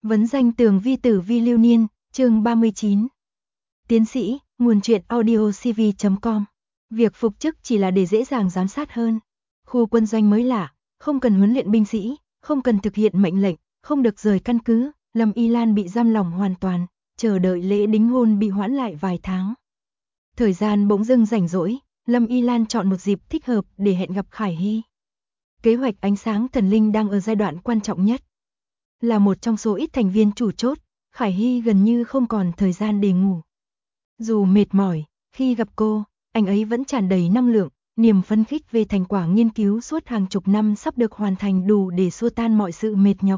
Vấn danh tường vi tử vi lưu niên, chương 39. Tiến sĩ, nguồn truyện audio cv.com. Việc phục chức chỉ là để dễ dàng giám sát hơn. Khu quân doanh mới lạ, không cần huấn luyện binh sĩ, không cần thực hiện mệnh lệnh, không được rời căn cứ. Lâm Y Lan bị giam lỏng hoàn toàn, chờ đợi lễ đính hôn bị hoãn lại vài tháng. Thời gian bỗng dưng rảnh rỗi, Lâm Y Lan chọn một dịp thích hợp để hẹn gặp Khải Hy. Kế hoạch ánh sáng thần linh đang ở giai đoạn quan trọng nhất. Là một trong số ít thành viên chủ chốt, Khải Hy gần như không còn thời gian để ngủ. Dù mệt mỏi, khi gặp cô, anh ấy vẫn tràn đầy năng lượng, niềm phấn khích về thành quả nghiên cứu suốt hàng chục năm sắp được hoàn thành đủ để xua tan mọi sự mệt nhọc.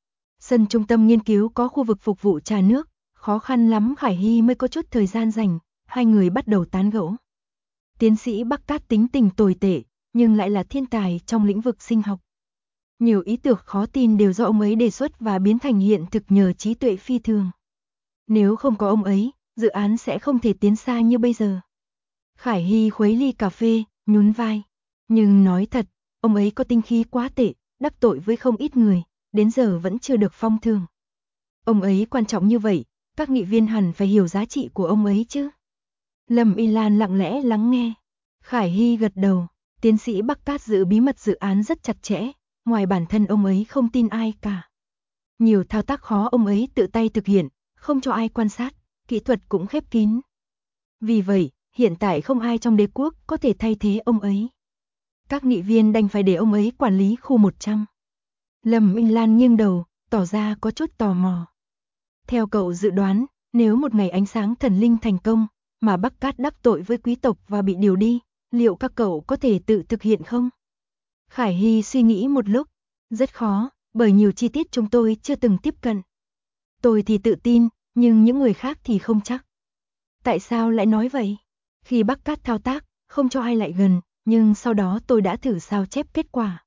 Sân trung tâm nghiên cứu có khu vực phục vụ trà nước, khó khăn lắm Khải Hy mới có chút thời gian rảnh, hai người bắt đầu tán gẫu. Tiến sĩ Bắc Cát tính tình tồi tệ, nhưng lại là thiên tài trong lĩnh vực sinh học. Nhiều ý tưởng khó tin đều do ông ấy đề xuất và biến thành hiện thực nhờ trí tuệ phi thường. Nếu không có ông ấy, dự án sẽ không thể tiến xa như bây giờ. Khải Hy khuấy ly cà phê, nhún vai. Nhưng nói thật, ông ấy có tinh khí quá tệ, đắc tội với không ít người, đến giờ vẫn chưa được phong thưởng. Ông ấy quan trọng như vậy, các nghị viên hẳn phải hiểu giá trị của ông ấy chứ. Lâm Y Lan lặng lẽ lắng nghe. Khải Hy gật đầu, tiến sĩ Bắc Cát giữ bí mật dự án rất chặt chẽ. Ngoài bản thân ông ấy không tin ai cả. Nhiều thao tác khó ông ấy tự tay thực hiện, không cho ai quan sát, kỹ thuật cũng khép kín. Vì vậy, hiện tại không ai trong đế quốc có thể thay thế ông ấy. Các nghị viên đành phải để ông ấy quản lý khu 100. Lâm Minh Lan nghiêng đầu, tỏ ra có chút tò mò. Theo cậu dự đoán, nếu một ngày ánh sáng thần linh thành công, mà Bắc Cát đắc tội với quý tộc và bị điều đi, liệu các cậu có thể tự thực hiện không? Khải Hy suy nghĩ một lúc, rất khó, bởi nhiều chi tiết chúng tôi chưa từng tiếp cận. Tôi thì tự tin, nhưng những người khác thì không chắc. Tại sao lại nói vậy? Khi Bắc Cát thao tác, không cho ai lại gần, nhưng sau đó tôi đã thử sao chép kết quả.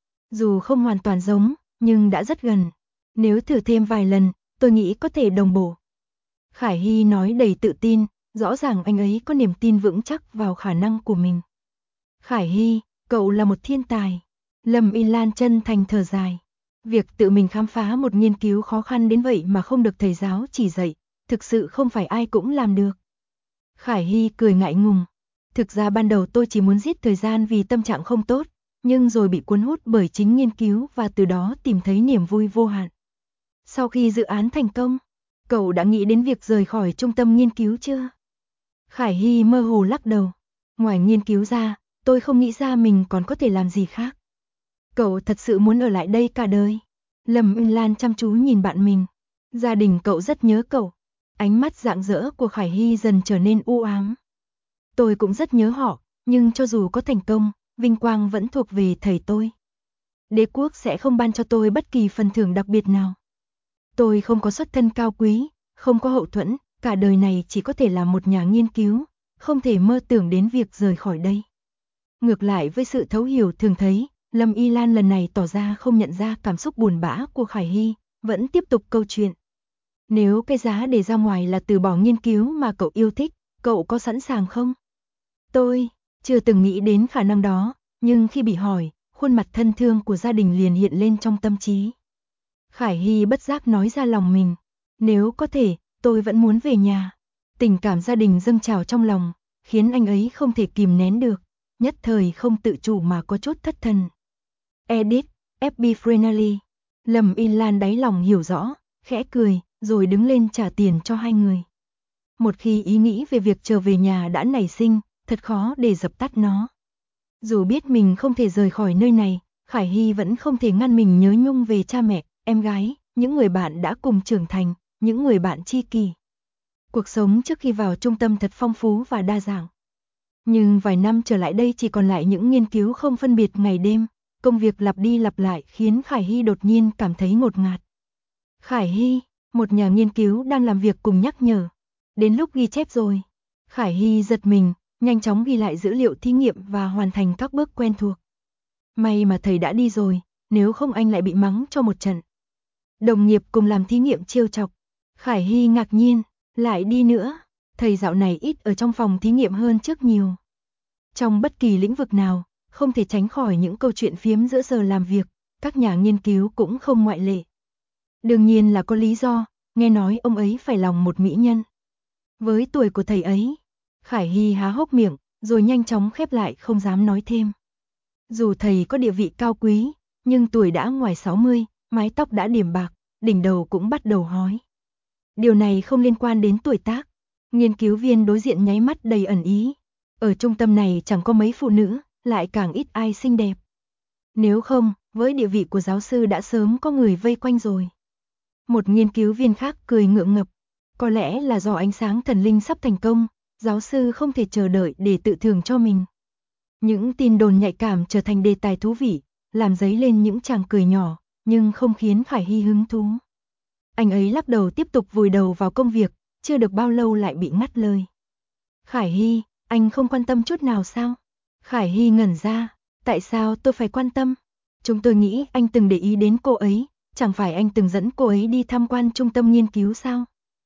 Dù không hoàn toàn giống, nhưng đã rất gần. Nếu thử thêm vài lần, tôi nghĩ có thể đồng bộ. Khải Hy nói đầy tự tin, rõ ràng anh ấy có niềm tin vững chắc vào khả năng của mình. Khải Hy, cậu là một thiên tài. Lâm Y Lan chân thành thở dài. Việc tự mình khám phá một nghiên cứu khó khăn đến vậy mà không được thầy giáo chỉ dạy, thực sự không phải ai cũng làm được. Khải Hy cười ngại ngùng. Thực ra ban đầu tôi chỉ muốn giết thời gian vì tâm trạng không tốt, nhưng rồi bị cuốn hút bởi chính nghiên cứu và từ đó tìm thấy niềm vui vô hạn. Sau khi dự án thành công, cậu đã nghĩ đến việc rời khỏi trung tâm nghiên cứu chưa? Khải Hy mơ hồ lắc đầu. Ngoài nghiên cứu ra, tôi không nghĩ ra mình còn có thể làm gì khác. Cậu thật sự muốn ở lại đây cả đời? Lâm Minh Lan chăm chú nhìn bạn mình. Gia đình cậu rất nhớ cậu. Ánh mắt rạng rỡ của Khải Hy dần trở nên u ám. Tôi cũng rất nhớ họ, nhưng cho dù có thành công, vinh quang vẫn thuộc về thầy tôi. Đế quốc sẽ không ban cho tôi bất kỳ phần thưởng đặc biệt nào. Tôi không có xuất thân cao quý, không có hậu thuẫn, cả đời này chỉ có thể là một nhà nghiên cứu, không thể mơ tưởng đến việc rời khỏi đây. Ngược lại với sự thấu hiểu thường thấy, Lâm Y Lan lần này tỏ ra không nhận ra cảm xúc buồn bã của Khải Hy, vẫn tiếp tục câu chuyện. Nếu cái giá để ra ngoài là từ bỏ nghiên cứu mà cậu yêu thích, cậu có sẵn sàng không? Tôi chưa từng nghĩ đến khả năng đó, nhưng khi bị hỏi, khuôn mặt thân thương của gia đình liền hiện lên trong tâm trí. Khải Hy bất giác nói ra lòng mình. Nếu có thể, tôi vẫn muốn về nhà. Tình cảm gia đình dâng trào trong lòng, khiến anh ấy không thể kìm nén được. Nhất thời không tự chủ mà có chút thất thần. Edit, FB Friendly. Lâm Y Lan đáy lòng hiểu rõ, khẽ cười, rồi đứng lên trả tiền cho hai người. Một khi ý nghĩ về việc trở về nhà đã nảy sinh, thật khó để dập tắt nó. Dù biết mình không thể rời khỏi nơi này, Khải Hy vẫn không thể ngăn mình nhớ nhung về cha mẹ, em gái, những người bạn đã cùng trưởng thành, những người bạn tri kỷ. Cuộc sống trước khi vào trung tâm thật phong phú và đa dạng. Nhưng vài năm trở lại đây chỉ còn lại những nghiên cứu không phân biệt ngày đêm, công việc lặp đi lặp lại khiến Khải Hy đột nhiên cảm thấy ngột ngạt. Khải Hy, một nhà nghiên cứu đang làm việc cùng nhắc nhở. Đến lúc ghi chép rồi. Khải Hy giật mình, nhanh chóng ghi lại dữ liệu thí nghiệm và hoàn thành các bước quen thuộc. May mà thầy đã đi rồi, nếu không anh lại bị mắng cho một trận. Đồng nghiệp cùng làm thí nghiệm trêu chọc. Khải Hy ngạc nhiên, lại đi nữa. Thầy dạo này ít ở trong phòng thí nghiệm hơn trước nhiều. Trong bất kỳ lĩnh vực nào, không thể tránh khỏi những câu chuyện phiếm giữa giờ làm việc, các nhà nghiên cứu cũng không ngoại lệ. Đương nhiên là có lý do, nghe nói ông ấy phải lòng một mỹ nhân. Với tuổi của thầy ấy, Khải Hy há hốc miệng, rồi nhanh chóng khép lại không dám nói thêm. Dù thầy có địa vị cao quý, nhưng tuổi đã ngoài 60, mái tóc đã điểm bạc, đỉnh đầu cũng bắt đầu hói. Điều này không liên quan đến tuổi tác. Nghiên cứu viên đối diện nháy mắt đầy ẩn ý. Ở trung tâm này chẳng có mấy phụ nữ, lại càng ít ai xinh đẹp. Nếu không, với địa vị của giáo sư đã sớm có người vây quanh rồi. Một nghiên cứu viên khác cười ngượng ngập. Có lẽ là do ánh sáng thần linh sắp thành công, giáo sư không thể chờ đợi để tự thưởng cho mình. Những tin đồn nhạy cảm trở thành đề tài thú vị, làm dấy lên những tràng cười nhỏ, nhưng không khiến Khải Hy hứng thú. Anh ấy lắc đầu tiếp tục vùi đầu vào công việc, chưa được bao lâu lại bị ngắt lời. Khải Hy, anh không quan tâm chút nào sao? Khải Hy ngẩn ra, tại sao tôi phải quan tâm? Chúng tôi nghĩ anh từng để ý đến cô ấy, chẳng phải anh từng dẫn cô ấy đi tham quan trung tâm nghiên cứu sao?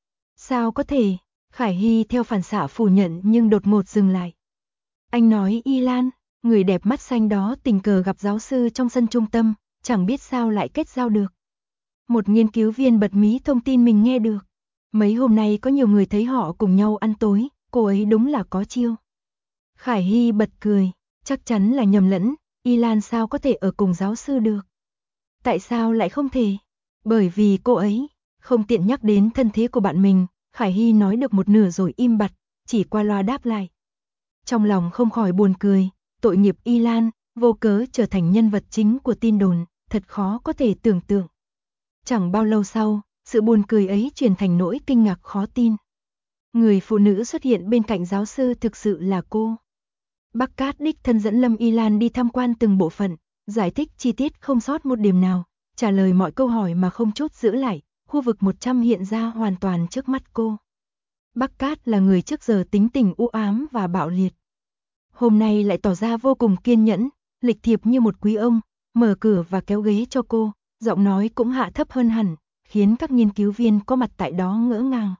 Sao có thể? Khải Hy theo phản xạ phủ nhận nhưng đột ngột dừng lại. Anh nói Y Lan, người đẹp mắt xanh đó tình cờ gặp giáo sư trong sân trung tâm, chẳng biết sao lại kết giao được. Một nghiên cứu viên bật mí thông tin mình nghe được. Mấy hôm nay có nhiều người thấy họ cùng nhau ăn tối, cô ấy đúng là có chiêu. Khải Hy bật cười, chắc chắn là nhầm lẫn, Y Lan sao có thể ở cùng giáo sư được. Tại sao lại không thể? Bởi vì cô ấy, không tiện nhắc đến thân thế của bạn mình, Khải Hy nói được một nửa rồi im bặt, chỉ qua loa đáp lại. Trong lòng không khỏi buồn cười, tội nghiệp Y Lan, vô cớ trở thành nhân vật chính của tin đồn, thật khó có thể tưởng tượng. Chẳng bao lâu sau, sự buồn cười ấy chuyển thành nỗi kinh ngạc khó tin. Người phụ nữ xuất hiện bên cạnh giáo sư thực sự là cô. Bắc Cát đích thân dẫn Lâm Y Lan đi tham quan từng bộ phận, giải thích chi tiết không sót một điểm nào, trả lời mọi câu hỏi mà không chút giữ lại, khu vực 100 hiện ra hoàn toàn trước mắt cô. Bắc Cát là người trước giờ tính tình u ám và bạo liệt. Hôm nay lại tỏ ra vô cùng kiên nhẫn, lịch thiệp như một quý ông, mở cửa và kéo ghế cho cô, giọng nói cũng hạ thấp hơn hẳn, khiến các nghiên cứu viên có mặt tại đó ngỡ ngàng.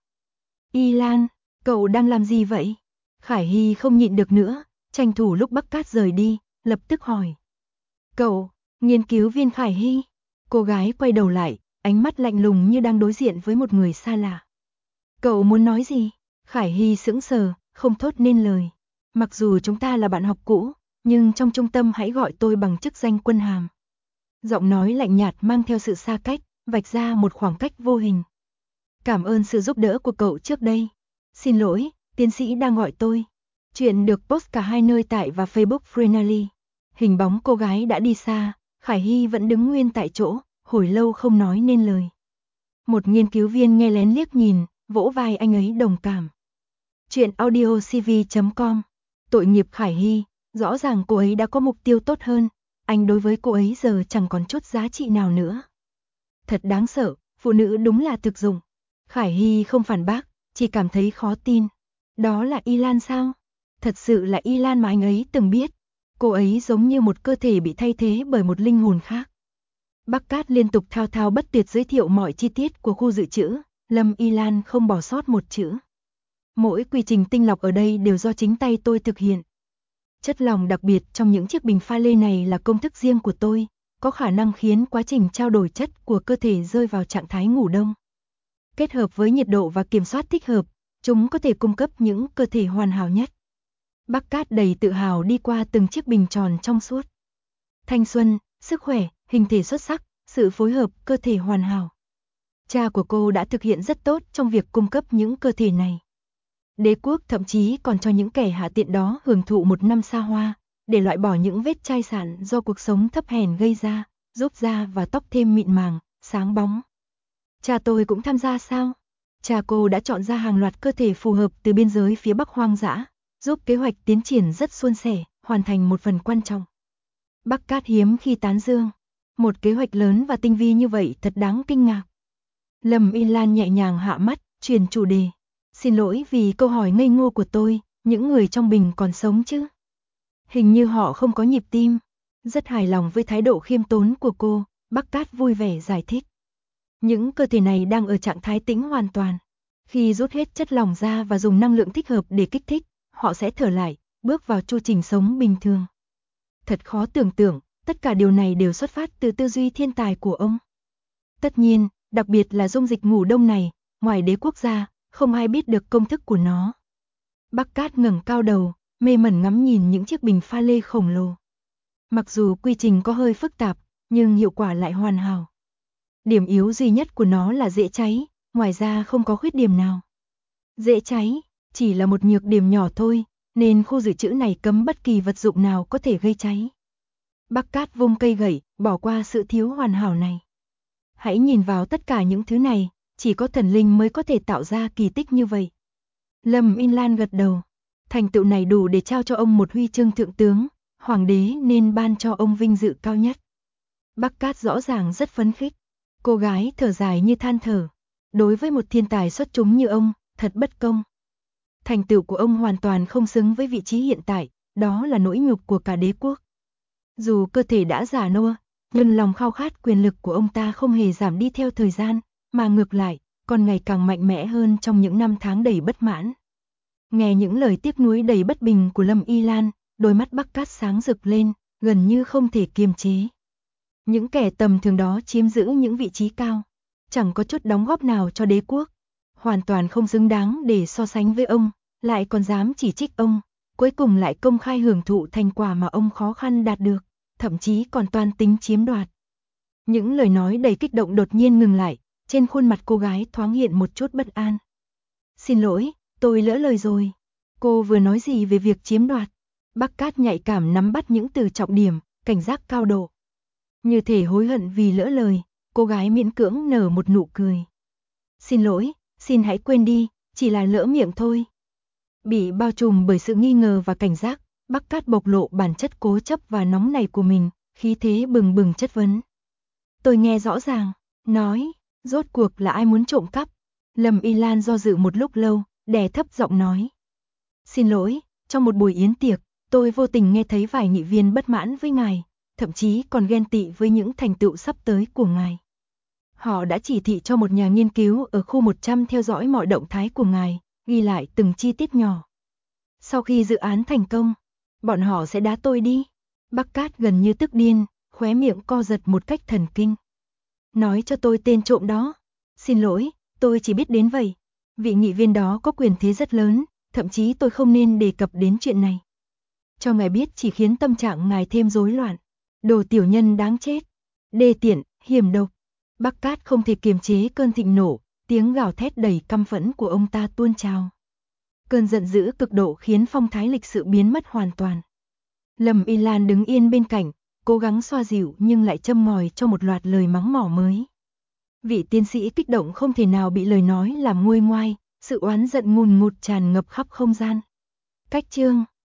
Y Lan, cậu đang làm gì vậy? Khải Hy không nhịn được nữa, tranh thủ lúc Bắc Cát rời đi, lập tức hỏi. Cậu, nghiên cứu viên Khải Hy. Cô gái quay đầu lại, ánh mắt lạnh lùng như đang đối diện với một người xa lạ. Cậu muốn nói gì? Khải Hy sững sờ, không thốt nên lời. Mặc dù chúng ta là bạn học cũ, nhưng trong trung tâm hãy gọi tôi bằng chức danh quân hàm. Giọng nói lạnh nhạt mang theo sự xa cách, vạch ra một khoảng cách vô hình. Cảm ơn sự giúp đỡ của cậu trước đây. Xin lỗi, tiến sĩ đang gọi tôi. Chuyện được post cả hai nơi tại và Facebook Freenally. Hình bóng cô gái đã đi xa, Khải Hy vẫn đứng nguyên tại chỗ, hồi lâu không nói nên lời. Một nghiên cứu viên nghe lén liếc nhìn, vỗ vai anh ấy đồng cảm. Chuyện audiocv.com. Tội nghiệp Khải Hy, rõ ràng cô ấy đã có mục tiêu tốt hơn, anh đối với cô ấy giờ chẳng còn chút giá trị nào nữa. Thật đáng sợ, phụ nữ đúng là thực dụng. Khải Hy không phản bác, chỉ cảm thấy khó tin. Đó là Y Lan sao? Thật sự là Y Lan mà anh ấy từng biết. Cô ấy giống như một cơ thể bị thay thế bởi một linh hồn khác. Bắc Cát liên tục thao thao bất tuyệt giới thiệu mọi chi tiết của khu dự trữ, Lâm Y Lan không bỏ sót một chữ. Mỗi quy trình tinh lọc ở đây đều do chính tay tôi thực hiện. Chất lỏng đặc biệt trong những chiếc bình pha lê này là công thức riêng của tôi, có khả năng khiến quá trình trao đổi chất của cơ thể rơi vào trạng thái ngủ đông. Kết hợp với nhiệt độ và kiểm soát thích hợp, chúng có thể cung cấp những cơ thể hoàn hảo nhất. Bắc Cát đầy tự hào đi qua từng chiếc bình tròn trong suốt. Thanh xuân, sức khỏe, hình thể xuất sắc, sự phối hợp, cơ thể hoàn hảo. Cha của cô đã thực hiện rất tốt trong việc cung cấp những cơ thể này. Đế quốc thậm chí còn cho những kẻ hạ tiện đó hưởng thụ một năm xa hoa, để loại bỏ những vết chai sạn do cuộc sống thấp hèn gây ra, giúp da và tóc thêm mịn màng, sáng bóng. Cha tôi cũng tham gia sao? Cha cô đã chọn ra hàng loạt cơ thể phù hợp từ biên giới phía Bắc hoang dã, giúp kế hoạch tiến triển rất suôn sẻ, hoàn thành một phần quan trọng. Bắc Cát hiếm khi tán dương. Một kế hoạch lớn và tinh vi như vậy thật đáng kinh ngạc. Lâm Y Lan nhẹ nhàng hạ mắt, chuyển chủ đề. Xin lỗi vì câu hỏi ngây ngô của tôi, những người trong bình còn sống chứ? Hình như họ không có nhịp tim. Rất hài lòng với thái độ khiêm tốn của cô, Bắc Cát vui vẻ giải thích. Những cơ thể này đang ở trạng thái tĩnh hoàn toàn. Khi rút hết chất lỏng ra và dùng năng lượng thích hợp để kích thích, họ sẽ thở lại, bước vào chu trình sống bình thường. Thật khó tưởng tượng, tất cả điều này đều xuất phát từ tư duy thiên tài của ông. Tất nhiên, Đặc biệt là dung dịch ngủ đông này, ngoài đế quốc gia, không ai biết được công thức của nó. Bắc Cát ngẩng cao đầu, mê mẩn ngắm nhìn những chiếc bình pha lê khổng lồ. Mặc dù quy trình có hơi phức tạp, nhưng hiệu quả lại hoàn hảo. Điểm yếu duy nhất của nó là dễ cháy, ngoài ra không có khuyết điểm nào. Dễ cháy, chỉ là một nhược điểm nhỏ thôi, nên khu dự trữ này cấm bất kỳ vật dụng nào có thể gây cháy. Bắc Cát vung cây gậy, bỏ qua sự thiếu hoàn hảo này. Hãy nhìn vào tất cả những thứ này, chỉ có thần linh mới có thể tạo ra kỳ tích như vậy. Lâm In Lan gật đầu. Thành tựu này đủ để trao cho ông một huy chương thượng tướng, hoàng đế nên ban cho ông vinh dự cao nhất. Bắc Cát rõ ràng rất phấn khích. Cô gái thở dài như than thở. Đối với một thiên tài xuất chúng như ông, thật bất công. Thành tựu của ông hoàn toàn không xứng với vị trí hiện tại, đó là nỗi nhục của cả đế quốc. Dù cơ thể đã già nua, nhưng lòng khao khát quyền lực của ông ta không hề giảm đi theo thời gian, mà ngược lại, còn ngày càng mạnh mẽ hơn trong những năm tháng đầy bất mãn. Nghe những lời tiếc nuối đầy bất bình của Lâm Y Lan, đôi mắt Bắc Cát sáng rực lên, gần như không thể kiềm chế. Những kẻ tầm thường đó chiếm giữ những vị trí cao, chẳng có chút đóng góp nào cho đế quốc, hoàn toàn không xứng đáng để so sánh với ông, lại còn dám chỉ trích ông, cuối cùng lại công khai hưởng thụ thành quả mà ông khó khăn đạt được, thậm chí còn toan tính chiếm đoạt. Những lời nói đầy kích động đột nhiên ngừng lại, trên khuôn mặt cô gái thoáng hiện một chút bất an. Xin lỗi, tôi lỡ lời rồi. Cô vừa nói gì về việc chiếm đoạt? Bắc Cát nhạy cảm nắm bắt những từ trọng điểm, cảnh giác cao độ. Như thể hối hận vì lỡ lời, cô gái miễn cưỡng nở một nụ cười. Xin lỗi, xin hãy quên đi, chỉ là lỡ miệng thôi. Bị bao trùm bởi sự nghi ngờ và cảnh giác, Bắc Cát bộc lộ bản chất cố chấp và nóng nảy của mình, khí thế bừng bừng chất vấn. Tôi nghe rõ ràng, nói, rốt cuộc là ai muốn trộm cắp? Lâm Y Lan do dự một lúc lâu, đè thấp giọng nói. Xin lỗi, trong một buổi yến tiệc, tôi vô tình nghe thấy vài nghị viên bất mãn với ngài, thậm chí còn ghen tị với những thành tựu sắp tới của ngài. Họ đã chỉ thị cho một nhà nghiên cứu ở khu 100 theo dõi mọi động thái của ngài, ghi lại từng chi tiết nhỏ. Sau khi dự án thành công, bọn họ sẽ đá tôi đi. Bắc Cát gần như tức điên, khóe miệng co giật một cách thần kinh. Nói cho tôi tên trộm đó. Xin lỗi, tôi chỉ biết đến vậy. Vị nghị viên đó có quyền thế rất lớn, thậm chí tôi không nên đề cập đến chuyện này. Cho ngài biết chỉ khiến tâm trạng ngài thêm rối loạn. Đồ tiểu nhân đáng chết. Đê tiện, hiểm độc. Bắc Cát không thể kiềm chế cơn thịnh nộ, tiếng gào thét đầy căm phẫn của ông ta tuôn trào. Cơn giận dữ cực độ khiến phong thái lịch sự biến mất hoàn toàn. Lâm Y Lan đứng yên bên cạnh, cố gắng xoa dịu nhưng lại châm ngòi cho một loạt lời mắng mỏ mới. Vị tiến sĩ kích động không thể nào bị lời nói làm nguôi ngoai, sự oán giận ngùn ngụt tràn ngập khắp không gian. Cách chương